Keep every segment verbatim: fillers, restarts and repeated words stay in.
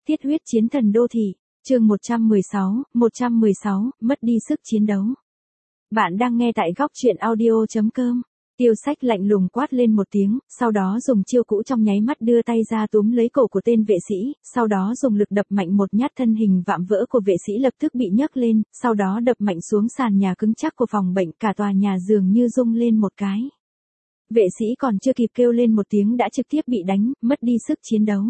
Tiết huyết chiến thần đô thị, chương một trăm mười sáu, một trăm mười sáu, mất đi sức chiến đấu. Bạn đang nghe tại góc truyện audio chấm com. Tiêu Sách lạnh lùng quát lên một tiếng, sau đó dùng chiêu cũ trong nháy mắt đưa tay ra túm lấy cổ của tên vệ sĩ, sau đó dùng lực đập mạnh một nhát, thân hình vạm vỡ của vệ sĩ lập tức bị nhấc lên, sau đó đập mạnh xuống sàn nhà cứng chắc của phòng bệnh, cả tòa nhà dường như rung lên một cái. Vệ sĩ còn chưa kịp kêu lên một tiếng đã trực tiếp bị đánh, mất đi sức chiến đấu.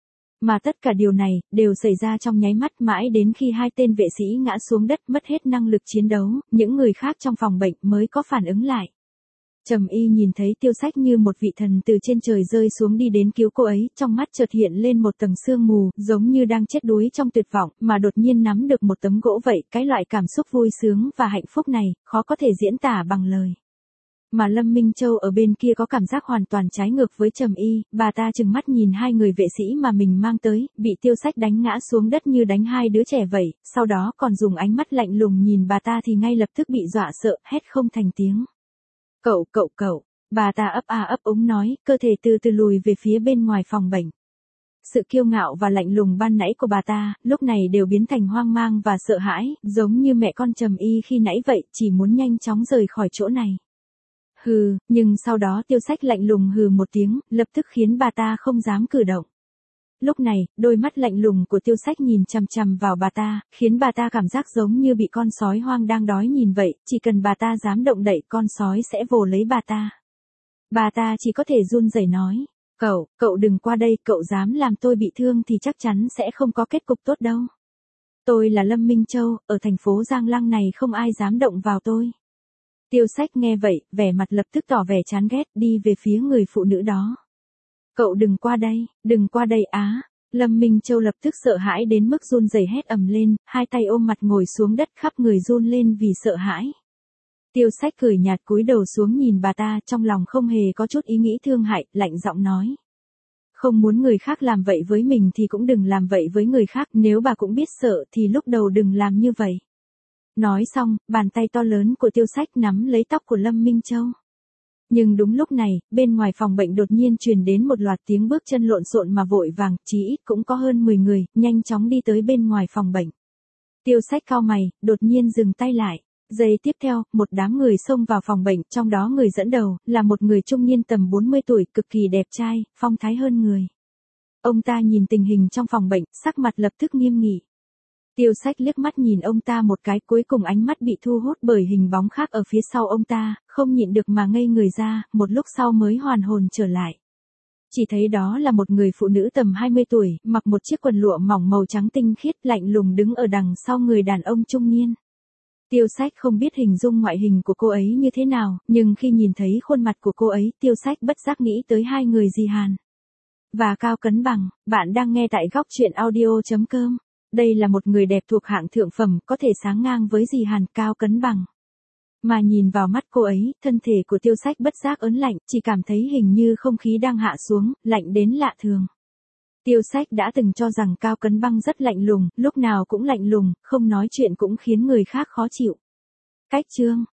Mà tất cả điều này, đều xảy ra trong nháy mắt, mãi đến khi hai tên vệ sĩ ngã xuống đất mất hết năng lực chiến đấu, những người khác trong phòng bệnh mới có phản ứng lại. Trầm Y nhìn thấy Tiêu Sách như một vị thần từ trên trời rơi xuống đi đến cứu cô ấy, trong mắt chợt hiện lên một tầng sương mù, giống như đang chết đuối trong tuyệt vọng, mà đột nhiên nắm được một tấm gỗ vậy, cái loại cảm xúc vui sướng và hạnh phúc này, khó có thể diễn tả bằng lời. Mà Lâm Minh Châu ở bên kia có cảm giác hoàn toàn trái ngược với Trầm Y, bà ta trừng mắt nhìn hai người vệ sĩ mà mình mang tới, bị Tiêu Sách đánh ngã xuống đất như đánh hai đứa trẻ vậy, sau đó còn dùng ánh mắt lạnh lùng nhìn bà ta thì ngay lập tức bị dọa sợ, hét không thành tiếng. Cậu, cậu, cậu, bà ta ấp a ấp úng nói, cơ thể từ từ lùi về phía bên ngoài phòng bệnh. Sự kiêu ngạo và lạnh lùng ban nãy của bà ta, lúc này đều biến thành hoang mang và sợ hãi, giống như mẹ con Trầm Y khi nãy vậy, chỉ muốn nhanh chóng rời khỏi chỗ này. Hừ, nhưng sau đó Tiêu Sách lạnh lùng hừ một tiếng, lập tức khiến bà ta không dám cử động. Lúc này, đôi mắt lạnh lùng của Tiêu Sách nhìn chằm chằm vào bà ta, khiến bà ta cảm giác giống như bị con sói hoang đang đói nhìn vậy, chỉ cần bà ta dám động đậy con sói sẽ vồ lấy bà ta. Bà ta chỉ có thể run rẩy nói, cậu, cậu đừng qua đây, cậu dám làm tôi bị thương thì chắc chắn sẽ không có kết cục tốt đâu. Tôi là Lâm Minh Châu, ở thành phố Giang Lăng này không ai dám động vào tôi. Tiêu Sách nghe vậy, vẻ mặt lập tức tỏ vẻ chán ghét, đi về phía người phụ nữ đó. Cậu đừng qua đây, đừng qua đây á. Lâm Minh Châu lập tức sợ hãi đến mức run rẩy hét ầm lên, hai tay ôm mặt ngồi xuống đất khắp người run lên vì sợ hãi. Tiêu Sách cười nhạt cúi đầu xuống nhìn bà ta, trong lòng không hề có chút ý nghĩ thương hại, lạnh giọng nói. Không muốn người khác làm vậy với mình thì cũng đừng làm vậy với người khác, nếu bà cũng biết sợ thì lúc đầu đừng làm như vậy. Nói xong, bàn tay to lớn của Tiêu Sách nắm lấy tóc của Lâm Minh Châu. Nhưng đúng lúc này, bên ngoài phòng bệnh đột nhiên truyền đến một loạt tiếng bước chân lộn xộn mà vội vàng, chí ít cũng có hơn mười người, nhanh chóng đi tới bên ngoài phòng bệnh. Tiêu Sách cau mày, đột nhiên dừng tay lại. Giây tiếp theo, một đám người xông vào phòng bệnh, trong đó người dẫn đầu, là một người trung niên tầm bốn mươi tuổi, cực kỳ đẹp trai, phong thái hơn người. Ông ta nhìn tình hình trong phòng bệnh, sắc mặt lập tức nghiêm nghị. Tiêu Sách liếc mắt nhìn ông ta một cái, cuối cùng ánh mắt bị thu hút bởi hình bóng khác ở phía sau ông ta, không nhịn được mà ngây người ra, một lúc sau mới hoàn hồn trở lại. Chỉ thấy đó là một người phụ nữ tầm hai mươi tuổi, mặc một chiếc quần lụa mỏng màu trắng tinh khiết, lạnh lùng đứng ở đằng sau người đàn ông trung niên. Tiêu Sách không biết hình dung ngoại hình của cô ấy như thế nào, nhưng khi nhìn thấy khuôn mặt của cô ấy, Tiêu Sách bất giác nghĩ tới hai người Dì Hàn và Cao Cấn Bằng. Bạn đang nghe tại góc truyện audio chấm com. Đây là một người đẹp thuộc hạng thượng phẩm, có thể sánh ngang với Dì Hàn, Cao Cấn Bằng. Mà nhìn vào mắt cô ấy, thân thể của Tiêu Sách bất giác ớn lạnh, chỉ cảm thấy hình như không khí đang hạ xuống, lạnh đến lạ thường. Tiêu Sách đã từng cho rằng Cao Cấn Bằng rất lạnh lùng, lúc nào cũng lạnh lùng, không nói chuyện cũng khiến người khác khó chịu. Cách chương,